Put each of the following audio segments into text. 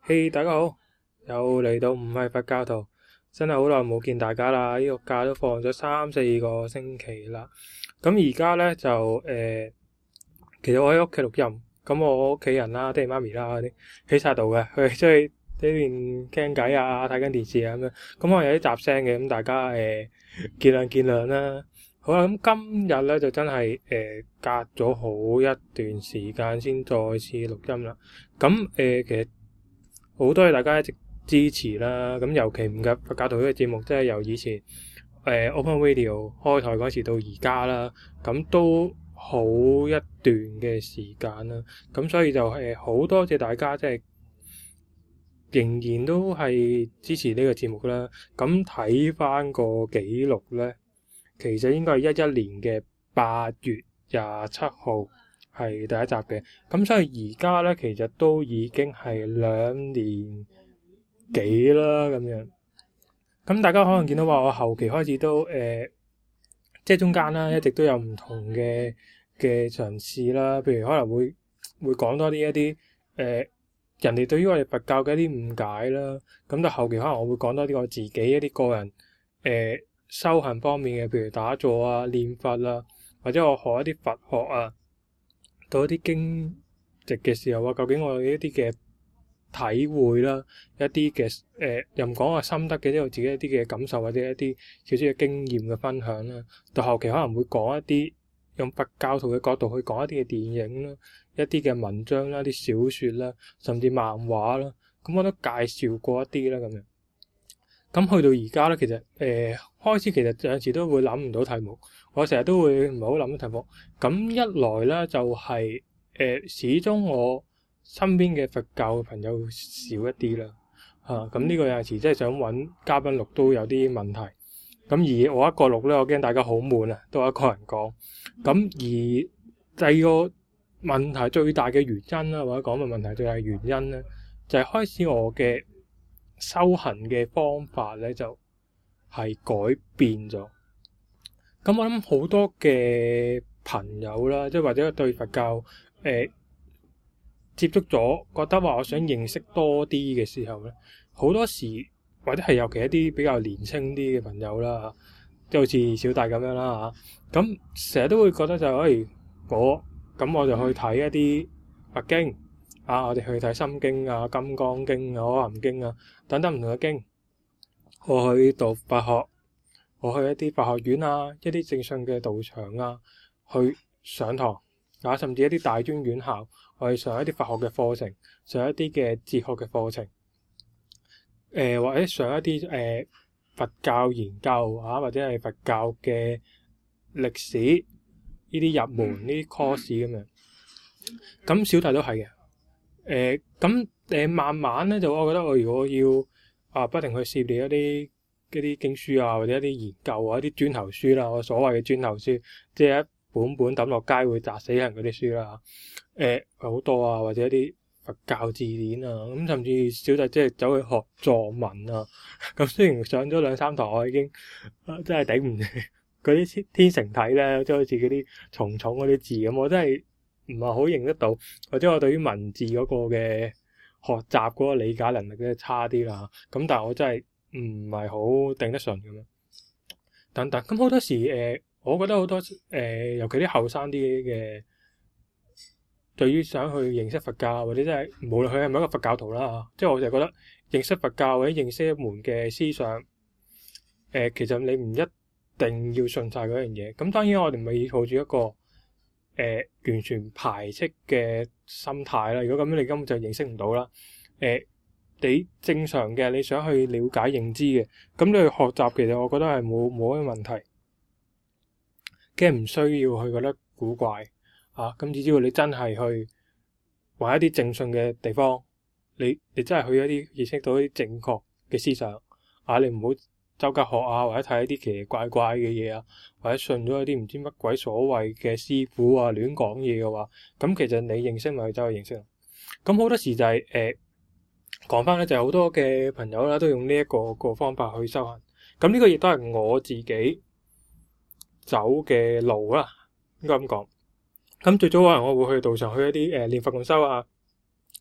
嘿，大家好，又嚟到唔係佛教徒，真係好耐冇見大家啦。呢個假都放咗3-4個星期啦。咁而家呢，就其實我喺屋企錄音，咁我屋企人啦、爹哋媽咪啦嗰啲喺晒度嘅，佢哋出去呢邊傾偈啊、睇緊電視啊咁樣。咁可能有啲雜聲嘅，咁大家見諒啦。好啦，咁今日呢，就真係隔咗好一段時間先再次錄音啦。咁其實好多謝大家一直支持啦，咁尤其唔及佛教徒呢個節目，即係由以前Open Radio 開台嗰時到而家啦，咁都好一段嘅時間啦，咁所以就好多謝大家，即係仍然都係支持呢個節目啦。咁睇翻個記錄呢，其實應該係11年嘅8月27號。係第一集嘅，咁所以而家呢，其實都已經係2年幾啦咁樣。咁大家可能見到話我後期開始都即係中間啦，一直都有唔同嘅嘗試啦。譬如可能會講多一啲人哋對於我哋佛教嘅一啲誤解啦。咁到後期可能我會講多啲我自己一啲個人修行方面嘅，譬如打坐啊、念佛啊，或者我學一啲佛學啊。到一啲經籍嘅時候啊，究竟我有一啲嘅體會啦，一啲嘅又唔講話心得嘅，即係我自己一啲嘅感受或者一啲少少嘅經驗嘅分享啦。到後期可能會講一啲用佛教徒嘅角度去講一啲嘅電影啦，一啲嘅文章啦，啲小説啦，甚至漫畫啦，咁我都介紹過一啲啦咁樣。咁去到而家咧，其實開始其實有陣時都會諗唔到題目，我成日都會唔係好諗到題目。咁一來咧就係始終我身邊嘅佛教嘅朋友少一啲啦，咁呢個有陣時即係想揾嘉賓錄都有啲問題。咁而我一個錄咧，我驚大家好悶啊，都係一個人講。咁而第二個問題最大嘅原因啦，或者講嘅問題最大嘅原因咧，就係開始我嘅修行嘅方法咧就係改變咗。咁我諗好多嘅朋友啦，即係或者對佛教接觸咗，覺得話我想認識多啲嘅時候咧，好多時或者係尤其一啲比較年輕啲嘅朋友啦，即係好似小弟咁樣啦嚇，咁成日都會覺得就係咁我就去睇一啲佛經啊，我哋去睇心經啊、金剛經啊、可含經啊等等唔同嘅經，我去讀佛學，我去一啲佛學院啊，一啲正信嘅道場啊，去上堂啊，甚至一啲大專院校，我去上一啲佛學嘅課程，上一啲嘅哲學嘅課程，或者上一啲佛教研究啊，或者係佛教嘅歷史呢啲入門呢啲 course 咁樣。咁小弟都係嘅，慢慢咧就我覺得我如果要不停去涉獵一啲經書啊，或者一啲研究啊，一啲磚頭書啦，我所謂嘅磚頭書，即係一本本抌落街會砸死人嗰啲書啦，好多啊，或者一啲佛教字典啊，咁甚至小弟即係走去學藏文啊，咁雖然上咗2-3堂，我已經真係頂唔住嗰啲天成體咧，即係好似嗰啲重重嗰啲字咁，我真係唔係好認得到，或者我對於文字嗰個嘅學習嗰個理解能力咧差啲啦。咁但係我真係唔係好頂得順咁樣等等。咁好多時我覺得好多尤其啲後生啲嘅，對於想去認識佛教或者真係無論佢係咪一個佛教徒啦，即係我就覺得認識佛教或者認識一門嘅思想，其實你唔一定要信晒嗰樣嘢。咁當然我哋咪抱住一個完全排斥嘅心態啦。如果咁樣你根本就認識唔到啦。你正常嘅你想去了解認知嘅，咁你去學習，其實我覺得係冇乜問題，嘅唔需要去覺得古怪啊。咁只要你真係去揾一啲正信嘅地方，你真係去一啲認識到一啲正確嘅思想啊，你唔好周街學啊，或者睇一啲奇奇怪怪嘅嘢啊，或者信咗一啲唔知乜鬼所謂嘅師傅啊亂講嘢嘅話，咁其實你認識咪去走去認識。咁好多時就係講翻咧，就係好多嘅朋友啦，都用呢一個方法去修行。咁呢個亦都係我自己走嘅路啦，應該咁講。咁最早可能我會去道場去一啲念佛共修啊，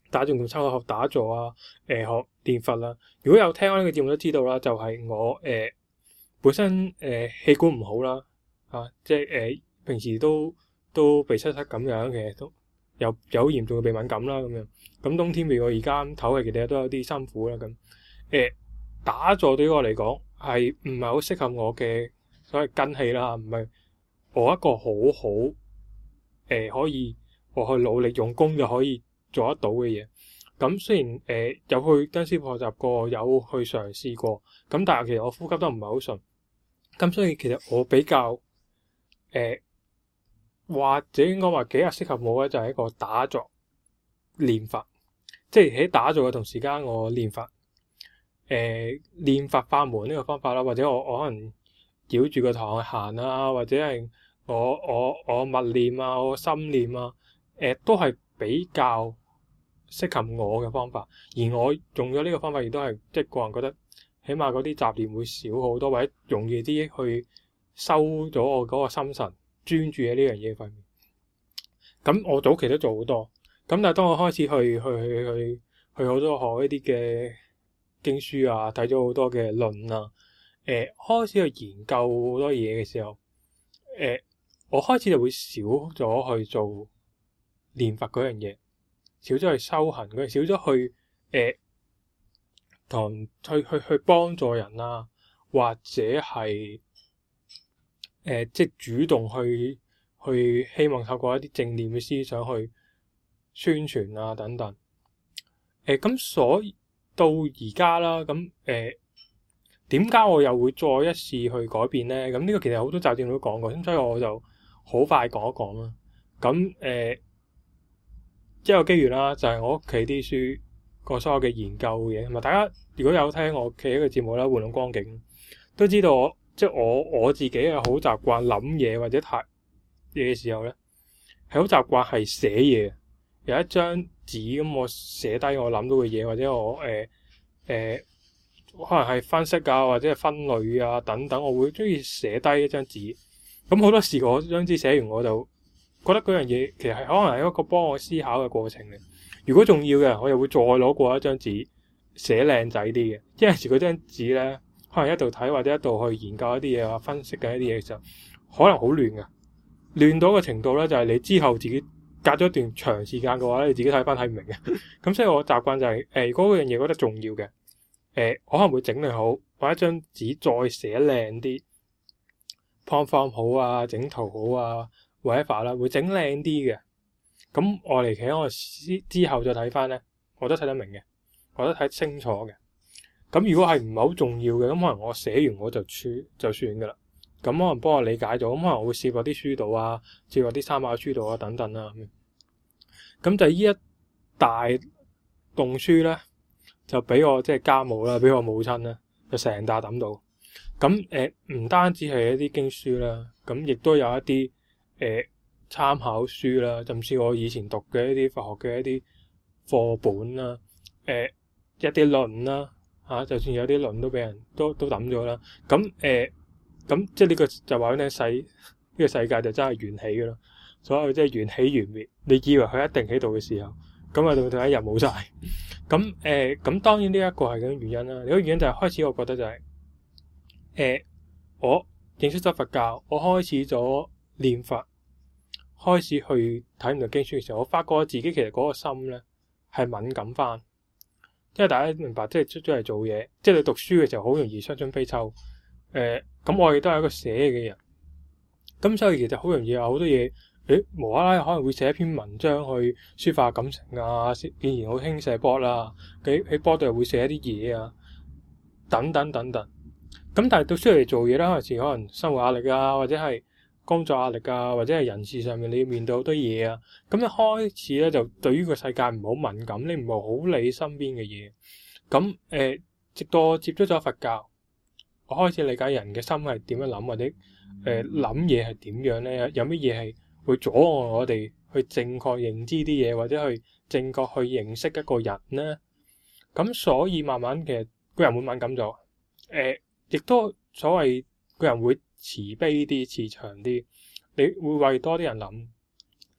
打坐同抽學打坐啊，學練佛啦。如果有聽我呢個節目都知道啦，就係、我本身氣管唔好啦，即係平時都鼻塞塞咁樣，其實都有嚴重嘅鼻敏感啦咁樣。咁冬天譬如我而家唞氣，其實都有啲辛苦啦咁。打坐對於我嚟講係唔係好適合我嘅所謂根氣啦，唔係我一個好好可以我去努力用功就可以做得到嘅嘢。咁雖然有去跟師傅學習過，有去嘗試過，咁但係其實我呼吸都唔係好順。咁所以其實我比較或者應該話幾日適合我嘅就係一個打坐練法，即係喺打坐嘅同時間我練法。練法法門呢個方法啦，或者我可能繞住個堂去行啊，或者係我默念啊，我心念啊，都係比較適合我嘅方法。而我用咗呢個方法，亦都係即係個人覺得，起碼嗰啲雜念會少好多，或者容易啲去收咗我嗰個心神，專注喺呢樣嘢方面。咁我早期都做好多，咁但係當我開始去好多學一啲嘅經書啊，睇咗好多嘅論啊，開始去研究好多嘢嘅時候，我開始就會少咗去做練法嗰樣嘢，少咗去修行嗰樣，少咗去同去幫助人啊，或者係即係主動去希望透過一啲正念嘅思想去宣傳啊等等。咁所以到而家啦，咁點解我又會再一次去改變咧？咁呢個其實好多集節目都講過，咁所以我就好快講一講啦。咁一個機緣啦，就係我屋企啲書個所有嘅研究嘢，同埋大家如果有聽我屋企一個節目啦，玩弄光景，都知道我自己係好習慣諗嘢或者睇嘢嘅時候咧，係好習慣係寫嘢，有一張紙咁我寫低我諗到嘅嘢，或者我可能係分析啊，或者係分類啊等等，我會中意寫低一張紙。咁好多時我張紙寫完我就覺得嗰樣嘢其實係可能係一個幫我思考嘅過程嘅。如果重要嘅，我又會再攞過一張紙寫靚仔啲嘅。因為有時嗰張紙咧，可能一度睇或者一度去研究一啲嘢啊，分析緊一啲嘢嘅時候，可能好亂嘅，亂到個程度咧就係你之後自己隔咗一段長時間嘅話咧，你自己睇翻睇唔明嘅。咁所以我習慣就係如果嗰樣嘢覺得重要嘅，我可能會整理好，或者張紙再寫靚啲 ，point form 好啊，整圖好啊 whatever 啦，會整靚啲嘅。咁我嚟企我之後再睇翻咧，我都睇得明嘅，我都睇清楚嘅。咁如果係唔係好重要嘅，咁可能我寫完我就算噶啦。咁可能幫我理解咗，咁可能我會試過啲書度啊，試過啲參考書度啊等等啦。咁就呢一大棟書咧，就俾我即係家母啦，俾我母親啦，就成沓抌到。咁唔單止係一啲經書啦，咁亦都有一啲參考書啦，甚至我以前讀嘅一啲佛學嘅一啲課本啦，一啲論啦，就算有啲論都俾人都抌咗啦。咁即係呢個就話俾你聽，呢個世界就真係緣起嘅咯。所有即係緣起緣滅，你以為佢一定喺度嘅時候，咁啊到第一日冇晒。咁當然呢一個係咁原因啦。呢個原因就係開始我覺得就係我認識咗佛教，我開始咗練佛，開始去睇唔同經書嘅時候，我發覺自己其實嗰個心咧係敏感翻。因為大家明白，即係出咗嚟做嘢，即係你讀書嘅時候好容易傷春悲秋。咁我亦都係一個寫嘅人，咁所以其實好容易有好多嘢，無啦啦可能會寫一篇文章去抒發感情啊，既然好興寫 blog 啦，喺 blog 度又會寫一啲嘢啊，等等等等。咁但係到出嚟做嘢啦，有時可能生活壓力啊，或者係工作壓力啊，或者係人事上面你要面對好多嘢啊，咁一開始咧就對於個世界唔好敏感，你唔係好理身邊嘅嘢。咁直到我接觸咗佛教，我開始理解人嘅心係點樣諗，或者諗嘢係點樣咧？有乜嘢係會阻礙我哋去正確認知啲嘢，或者去正確去認識一個人咧？咁所以慢慢其實個人會敏感咗，亦都所謂個人會慈悲啲、慈祥啲，你會為多啲人諗。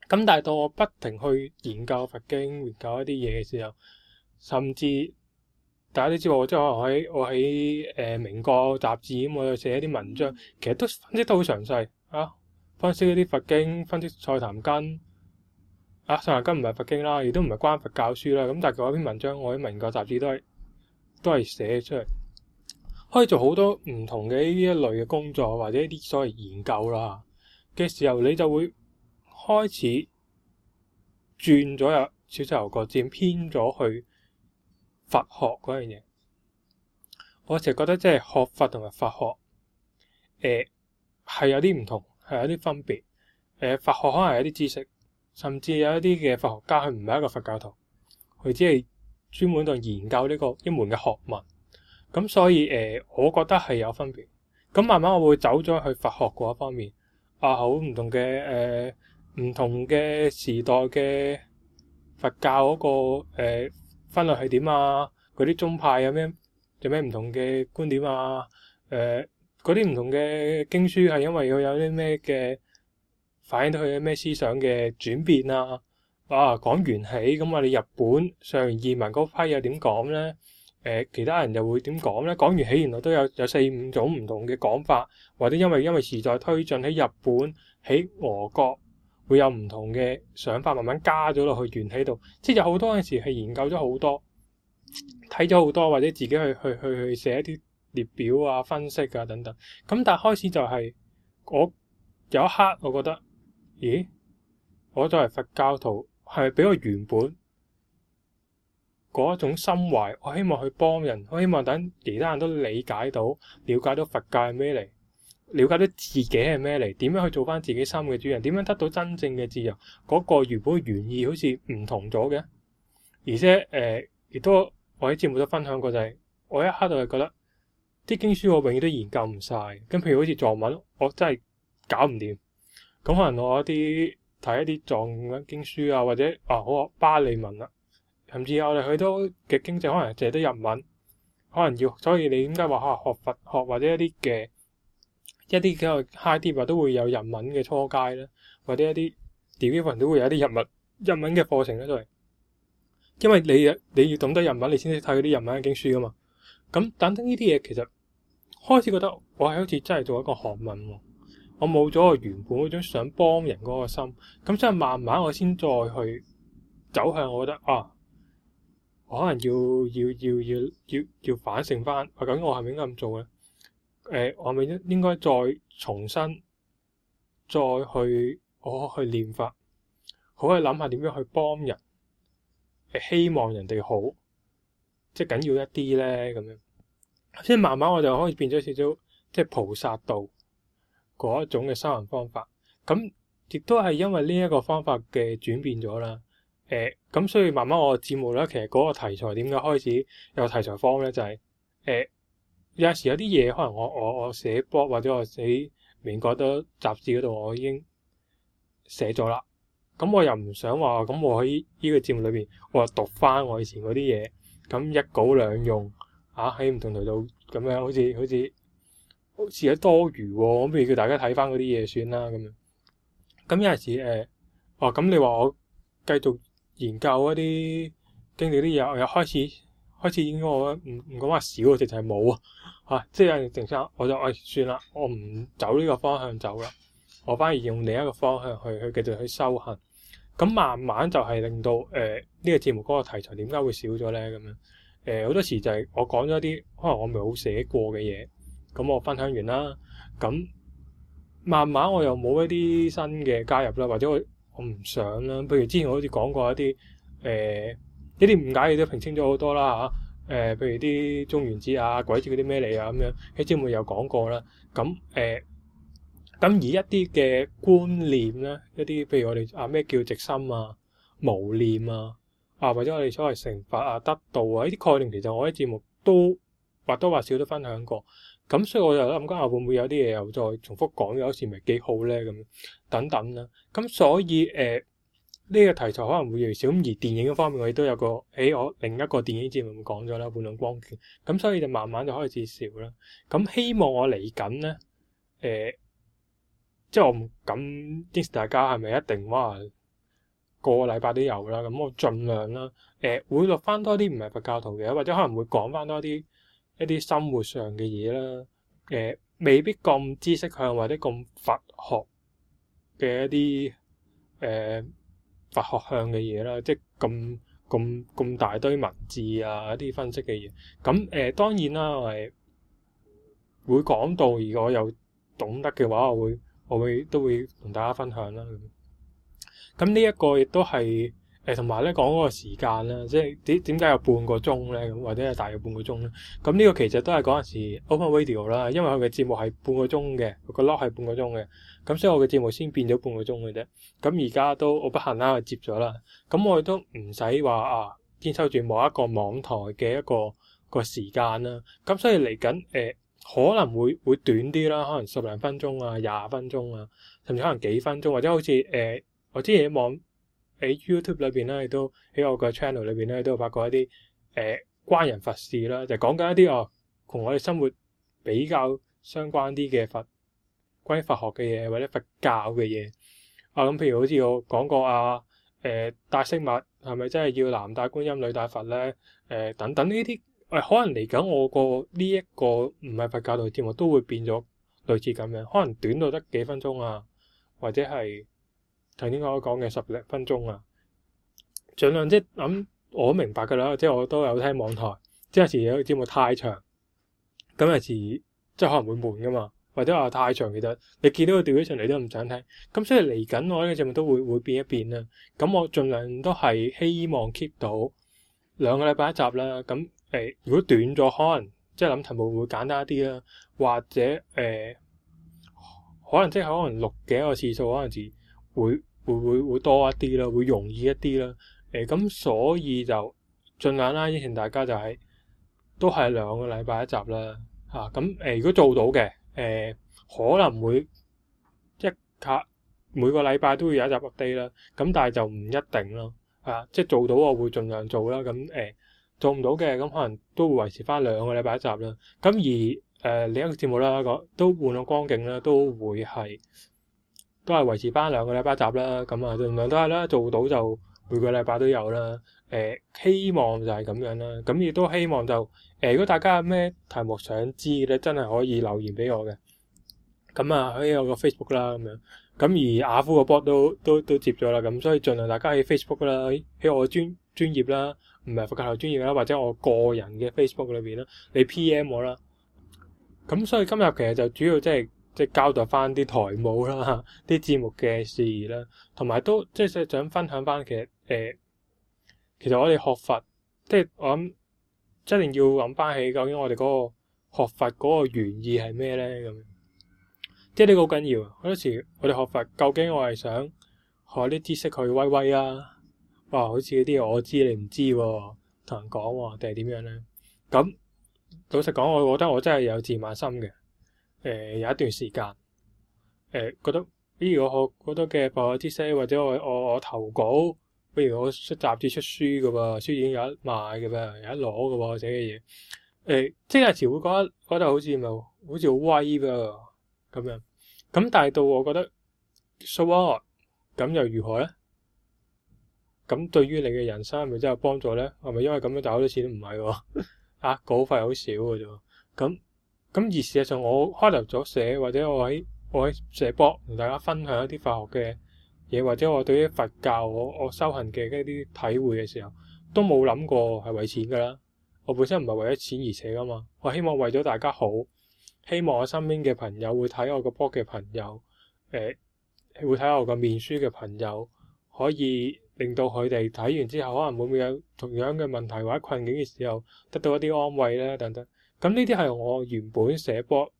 咁但係到我不停去研究佛經、研究一啲嘢嘅時候，甚至大家都知道，即係我喺明國雜誌咁，我又寫一啲文章，其實都分析得好詳細啊，分析一啲佛經，分析賽壇根啊，賽壇根唔係佛經啦，亦都唔係關佛教書啦。咁但係嗰篇文章，我喺明國雜誌都係寫出嚟，可以做好多唔同嘅呢一類嘅工作，或者一啲所謂研究啦嘅時候，你就會開始轉咗有少少牛角尖，偏咗去佛學嗰樣嘢。我成日覺得即係學佛同埋佛學，係有啲唔同，係有啲分別。佛學可能係一啲知識，甚至有一啲嘅佛學家佢唔係一個佛教徒，佢只係專門度研究呢個一門嘅學問。咁所以我覺得係有分別。咁慢慢我會走咗去佛學嗰一方面，好唔同嘅唔同嘅時代嘅佛教嗰個分類係點啊？嗰啲宗派有咩唔同嘅觀點啊？嗰啲唔同嘅經書係因為佢有啲咩嘅反映到佢有咩思想嘅轉變啊？講緣起咁我哋日本上元義文嗰批又點講咧？其他人又會點講咧？講緣起原來都有4-5種唔同嘅講法，或者因為時代推進喺日本喺俄國會有唔同嘅想法，慢慢加咗落去緣起度，即係有好多陣時係研究咗好多，睇咗好多，或者自己去寫一啲列表啊、分析啊等等。咁但係開始就係我有一刻我覺得，咦？我作為佛教徒係咪俾我原本嗰一種心懷，我希望去幫人，我希望等其他人都理解到、了解到佛教係咩嚟，了解到自己係咩嚟，點樣去做翻自己心嘅主人，點樣得到真正嘅自由，嗰個原本原意好似唔同咗嘅。而且亦都我喺節目都分享過，就係我一刻就係覺得啲經書我永遠都研究唔晒。咁譬如好似藏文，我真係搞唔掂。咁可能我睇一啲藏文經書啊，或者好巴利文啦，甚至我哋去到嘅經濟可能淨係得日文，可能要，所以你點解話學佛學或者一啲嘅 high dip 都會有日文嘅初階咧，或者一啲 degree 都會有一啲日文嘅課程咧，都係因為你要懂得日文，你先識睇嗰啲日文嘅經書噶嘛。咁等等呢啲嘢，其實開始覺得我係好似真係做一個學問喎，我冇咗我原本嗰種想幫人嗰個心。咁所以慢慢我先再去走向，我覺得我可能要反省翻，究竟我係咪應該咁做咧？我係咪應該再重新我去練法，好去諗下點樣去幫人，希望人哋好，即係緊要一啲咧咁樣。即係慢慢我就可以變咗少少，即係菩薩道嗰一種嘅修行方法。咁亦都係因為呢一個方法嘅轉變咗啦。咁所以慢慢我嘅節目咧，其實嗰個題材點解開始有題材方咧，就係有時有啲嘢可能我寫 blog 或者我寫美國多雜誌嗰度，我已經寫咗啦。咁我又唔想話咁我喺呢個節目裏邊，我又讀翻我以前嗰啲嘢，咁一稿兩用喺唔同渠道咁樣，好似有多餘喎。咁不如叫大家睇翻嗰啲嘢算啦咁樣。咁有陣時咁你話我繼續研究一啲經歷啲嘢，我又開始應該我唔講話少，直情係冇即係有陣時我就算啦，我唔走呢個方向走啦，我反而用另一個方向去繼續去修行。咁慢慢就係令到呢個節目嗰個題材點解會少咗咧咁樣。好多時就係我講咗啲可能我冇寫過嘅嘢，咁我分享完啦，咁慢慢我又冇一啲新嘅加入啦，或者我唔想啦。譬如之前我好似講過一啲誤解嘢都平清咗好多啦譬如啲中元節啊、鬼節嗰啲咩嚟啊咁樣，喺節目有講過啦。咁而一啲嘅觀念咧，一啲譬如我哋咩叫直心啊、無念啊，或者我哋所謂成佛得道呢啲概念，其實我喺節目都或多或少都分享過。咁所以我就諗緊會唔會有啲嘢又再重複講，有時咪幾好咧咁等等啦。咁所以呢個題材可能會越嚟越少。咁而電影嗰方面我亦都有我另一個電影節目講咗啦，換兩光圈。咁所以就慢慢就開始少啦。咁希望我嚟緊咧即係我唔敢應承大家係咪一定個禮拜都有啦。咁我盡量啦，會錄翻多啲唔係佛教徒嘅，或者可能會講翻多啲一啲生活上嘅嘢啦。未必咁知識向或者咁佛學嘅一啲佛學向嘅嘢啦，即係咁大堆文字啊，一啲分析嘅嘢。咁當然啦，會講到，而我又懂得嘅話，我會都會同大家分享啦。咁呢一個亦都係同埋咧講嗰個時間啦，即係點解有半個鐘咧，咁或者係大約半個鐘咧？咁呢個其實都係嗰陣時 Open Radio 啦，因為佢嘅節目係半個鐘嘅，個 lock 係半個鐘嘅，咁所以我嘅節目先變咗半個鐘嘅啫。咁而家都我不幸啦，接咗啦。咁我亦都唔使話堅守住某一個網台嘅一個時間啦。咁所以嚟緊可能會短啲啦，可能10零分鐘啊、20分鐘啊，甚至可能幾分鐘，或者好似我之前喺YouTube 裏邊咧，亦都喺我個 channel 裏邊咧，都有發過一啲關人佛事啦，就講緊一啲同我哋生活比較相關啲嘅關於佛學嘅嘢或者佛教嘅嘢咁譬如好似我講過戴飾物係咪真係要男戴觀音女戴佛咧？等等呢啲可能嚟緊我呢一個唔係佛教徒節目都會變咗類似咁樣，可能短到得幾分鐘啊，或者係頭先我講嘅10零分鐘啊，盡量即係諗我明白㗎啦，即係我都有聽網台，即係有時有個節目太長，咁有時即係可能會悶㗎嘛，或者話太長，其實你見到個 duration 你都唔想聽，咁所以嚟緊我呢個節目都會變一變啦。咁我盡量都係希望 keep 到2個禮拜一集啦。咁如果短咗，可能即係諗題目會簡單一啲啦，或者可能即係可能錄嘅一個次數，可能是會多一啲啦，會容易一啲啦。咁所以就盡量啦，邀請大家就都係2個禮拜一集啦。咁如果做到嘅，可能會每個禮拜都會有一集 update 啦。咁但係就唔一定咯。即係做到我會盡量做啦。咁做唔到嘅，咁可能都會維持翻2個禮拜一集啦。咁而另一個節目啦，都換個光景啦，都係維持翻2個禮拜一集啦。咁盡量都係啦，做到就每個禮拜都有啦。希望就係咁樣啦。咁亦都希望就如果大家有咩題目想知咧，真係可以留言俾我嘅。咁喺我個 Facebook 啦咁樣。咁而雅虎個 blog 都接咗啦。咁所以盡量大家喺 Facebook 啦，喺我專頁啦，唔係佛教徒專頁啦，或者我個人嘅 Facebook 裏邊啦，你 PM 我啦。咁所以今日其實就主要即係交代翻啲台務啦，啲節目嘅事啦，同埋都即係想分享翻其實我哋學佛，即係我諗一定要諗翻起究竟我哋嗰個學佛嗰個原意係咩咧？咁即係呢個好緊要。好多時我哋學佛，究竟我係想學啲知識去威威啊？好似嗰啲我知你唔知喎，同人講喎，定係點樣咧？咁老實講，我覺得我真係有自慢心嘅。有一段時間，覺得如果我好多嘅佛學知識，或者我投稿，不如我出雜誌出書嘅喎，書已經有得賣嘅噃，有得攞嘅喎，寫嘅嘢。即係有時會覺得好似好威噃咁樣。咁但係到我覺得 so what， 咁又如何咧？咁對於你嘅人生係咪真係有幫助咧？係咪因為咁樣賺好多錢都唔係喎？稿費好少嘅啫。咁而事實上，我開頭咗寫，或者我喺寫博同大家分享一啲佛學嘅嘢，或者我對於佛教我修行嘅一啲體會嘅時候，都冇諗過係為錢㗎啦。我本身唔係為咗錢而寫㗎嘛。我希望為咗大家好，希望我身邊嘅朋友會睇我個博嘅朋友，會睇我個面書嘅朋友，可以令到佢哋睇完之後，可能會唔會有同樣嘅問題或者困境嘅時候，得到一啲安慰咧等等。咁呢啲係我原本寫博，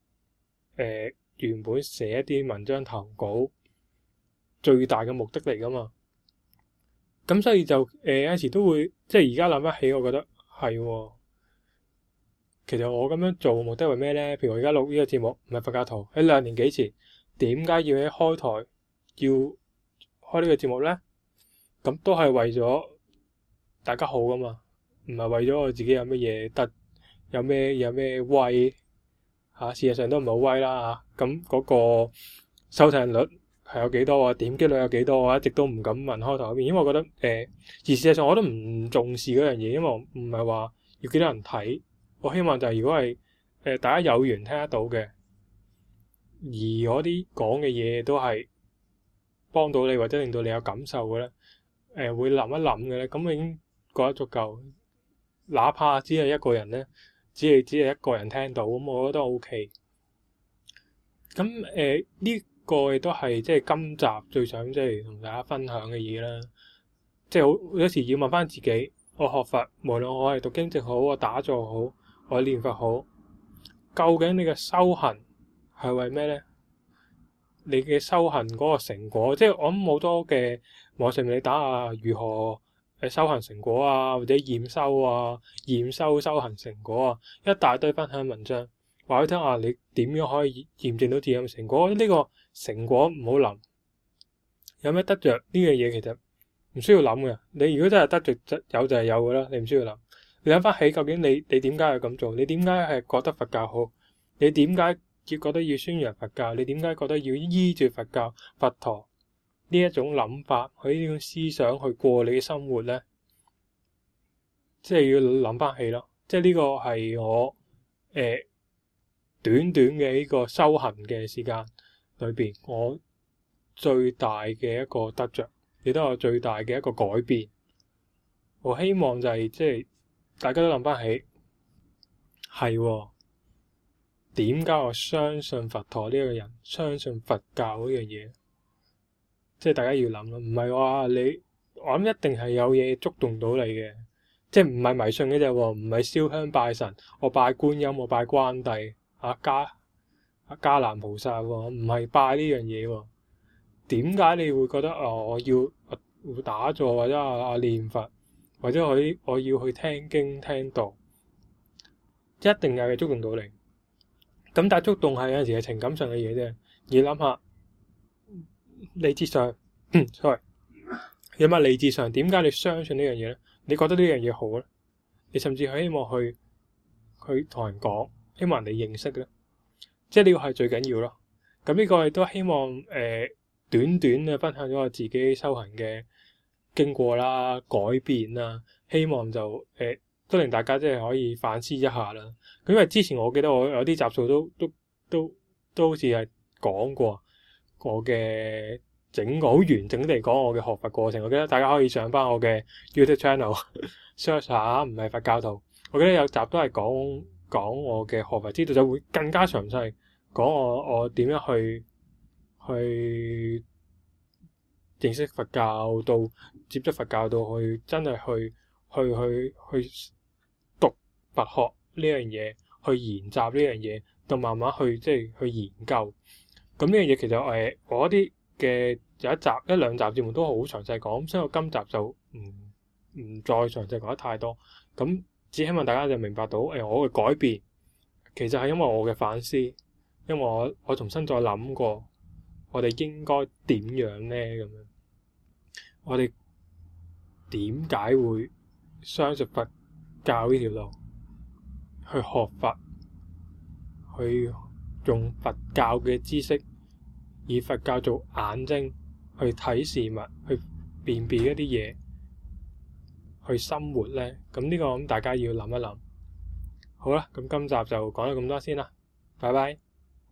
原本寫一啲文章投稿最大嘅目的嚟噶嘛。咁所以就有時都會即係而家諗翻起，我覺得係其實我咁樣做目的係咩咧？譬如我而家錄呢個節目，唔係佛教徒，喺2年幾前，點解要喺開台要開呢個節目咧？咁都係為咗大家好噶嘛，唔係為咗我自己有乜嘢得。有咩威事實上都唔係好威啦。咁嗰個收聽率係有幾多啊，點擊率有幾多，我一直都唔敢問開頭嗰邊，因為我覺得而事實上我都唔重視嗰樣嘢，因為我唔係話要幾多人睇，我希望就係如果係大家有緣聽得到嘅，而嗰啲講嘅嘢都係幫到你或者令到你有感受嘅咧，會諗一諗嘅咧，咁已經覺得足夠。哪怕只係一個人咧，只係一個人聽到，咁我覺得都 OK。咁呢個亦都係即係今集最想即係同大家分享嘅嘢啦。即係好有時要問翻自己，我學佛，無論我係讀經籍好，我打坐好，我念佛好，究竟你嘅修行係為咩咧？你嘅修行嗰個成果，即係我諗好多嘅網上面你打下如何修行成果啊，或者驗修啊、驗修行成果啊，一大堆分享文章，話俾你聽下你點樣可以驗證到自己嘅成果。呢個成果唔好諗，有咩得着呢樣嘢其實唔需要諗嘅。你如果真係得着有就係有噶啦，你唔需要諗。你諗翻起究竟你點解要咁做？你點解係覺得佛教好？你點解要覺得要宣揚佛教？你點解覺得要依住佛教、佛陀呢一種諗法，佢呢種思想去過你嘅生活咧？即係要諗翻起咯。即係呢個係我短短嘅呢個修行嘅時間裏邊，我最大嘅一個得着，亦都係我最大嘅一個改變。我希望就係即係大家都諗翻起，係點解我相信佛陀呢個人，相信佛教嗰樣嘢？即係大家要諗咯，唔係話你，我諗一定係有嘢觸動到你嘅，即係唔係迷信嘅啫喎，唔係燒香拜神，我拜觀音，我拜關帝，迦南菩薩喎，唔係拜呢樣嘢喎。點解你會覺得我要打坐或者念佛，或者我要去聽經聽道，一定有嘢觸動到你。咁但係觸動係有陣時係情感上嘅嘢啫。你諗下理智上，sorry，有乜理智上點解你相信呢樣嘢咧？你覺得呢樣嘢好咧？你甚至希望去同人講，希望人哋認識咧，即係呢個係最緊要咯。咁呢個亦都希望短短嘅分享咗我自己修行嘅經過啦、改變啦，希望就都令大家即係可以反思一下啦。咁因為之前我記得我有啲集數都好似係講過我嘅整個好完整地講我嘅學佛過程。我記得大家可以上翻我嘅 YouTube channel search 下，唔係佛教徒。我記得有集都係講我嘅學佛之道，就會更加詳細講我點樣去認識佛教，到接觸佛教，到去真係去讀佛學呢樣嘢，去研習呢樣嘢，到慢慢去即係去研究。咁呢樣嘢其實我啲嘅有一兩集節目都好詳細講，所以我今集就唔再詳細講得太多。咁只希望大家就明白到我嘅改變其實係因為我嘅反思，因為我重新再諗過我哋應該點樣咧咁樣。我哋點解會相信佛教呢條路去學佛，去用佛教嘅知識，以佛教做眼睛去睇事物，去辨別一啲嘢，去生活咧？咁呢個大家要諗一諗。好啦，咁今集就講咗咁多先啦，拜拜。